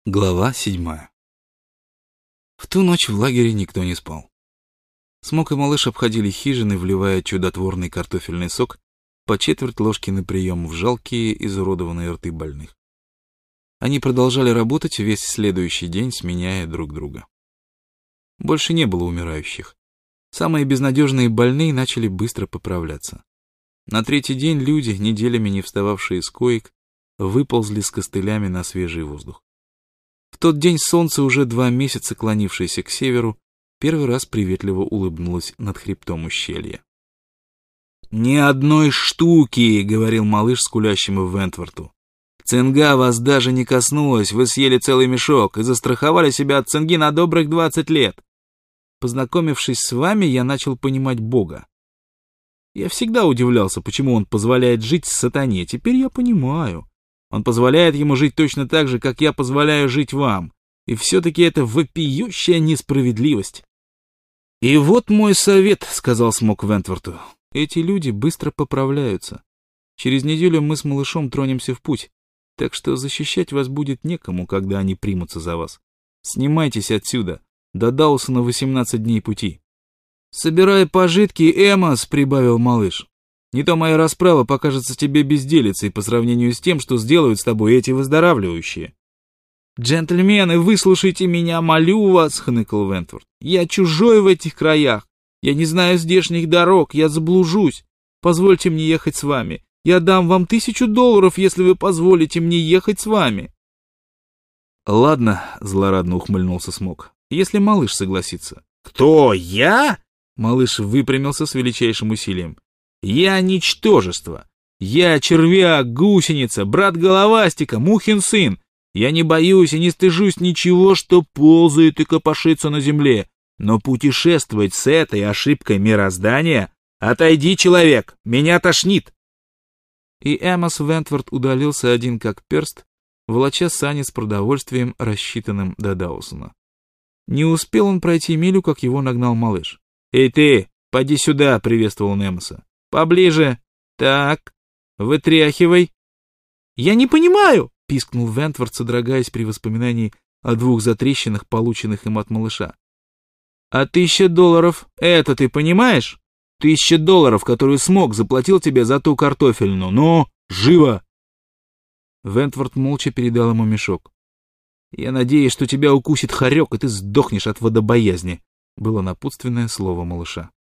Глава 7. В ту ночь в лагере никто не спал. Смок и малыш обходили хижины, вливая чудотворный картофельный сок по четверть ложки на прием в жалкие, изуродованные рты больных. Они продолжали работать весь следующий день, сменяя друг друга. Больше не было умирающих. Самые безнадежные больные начали быстро поправляться. На третий день люди, неделями не встававшие с коек, выползли с костылями на свежий воздух. В тот день солнце, уже 2 месяца клонившееся к северу, первый раз приветливо улыбнулось над хребтом ущелья. «Ни одной штуки!» — говорил малыш скулящему Вентворту. «Цинга вас даже не коснулась, вы съели целый мешок и застраховали себя от цинги на добрых 20 лет. Познакомившись с вами, я начал понимать Бога. Я всегда удивлялся, почему он позволяет жить сатане, теперь я понимаю. Он позволяет ему жить точно так же, как я позволяю жить вам. И все-таки это вопиющая несправедливость. «И вот мой совет», — сказал Смок Вентворту. «Эти люди быстро поправляются. Через неделю мы с малышом тронемся в путь, так что защищать вас будет некому, когда они примутся за вас. Снимайтесь отсюда. До Даусона 18 дней пути». «Собирай пожитки, Эмос», — прибавил малыш. «Не то моя расправа покажется тебе безделицей по сравнению с тем, что сделают с тобой эти выздоравливающие». «Джентльмены, выслушайте меня, молю вас», — хныкал Вентворт. «Я чужой в этих краях. Я не знаю здешних дорог, я заблужусь. Позвольте мне ехать с вами. Я дам вам $1000, если вы позволите мне ехать с вами». «Ладно», — злорадно ухмыльнулся Смок, — «если малыш согласится». «Кто, я?» — малыш выпрямился с величайшим усилием. «Я ничтожество. Я червяк, гусеница, брат головастика, мухин сын. Я не боюсь и не стыжусь ничего, что ползает и копошится на земле. Но путешествовать с этой ошибкой мироздания... Отойди, человек, меня тошнит!» И Эмос Вентворт удалился один как перст, волоча сани с продовольствием, рассчитанным до Даусона. Не успел он пройти милю, как его нагнал малыш. «Эй ты, поди сюда!» — приветствовал он Эмоса. «Поближе. Так, вытряхивай». «Я не понимаю!» — пискнул Вентворт, содрогаясь при воспоминании о 2 затрещинах, полученных им от малыша. «А $1000 — это ты понимаешь? $1000, которую Смок заплатил тебе за ту картофельну. Ну, живо!» Вентворт молча передал ему мешок. «Я надеюсь, что тебя укусит хорек, и ты сдохнешь от водобоязни», — было напутственное слово малыша.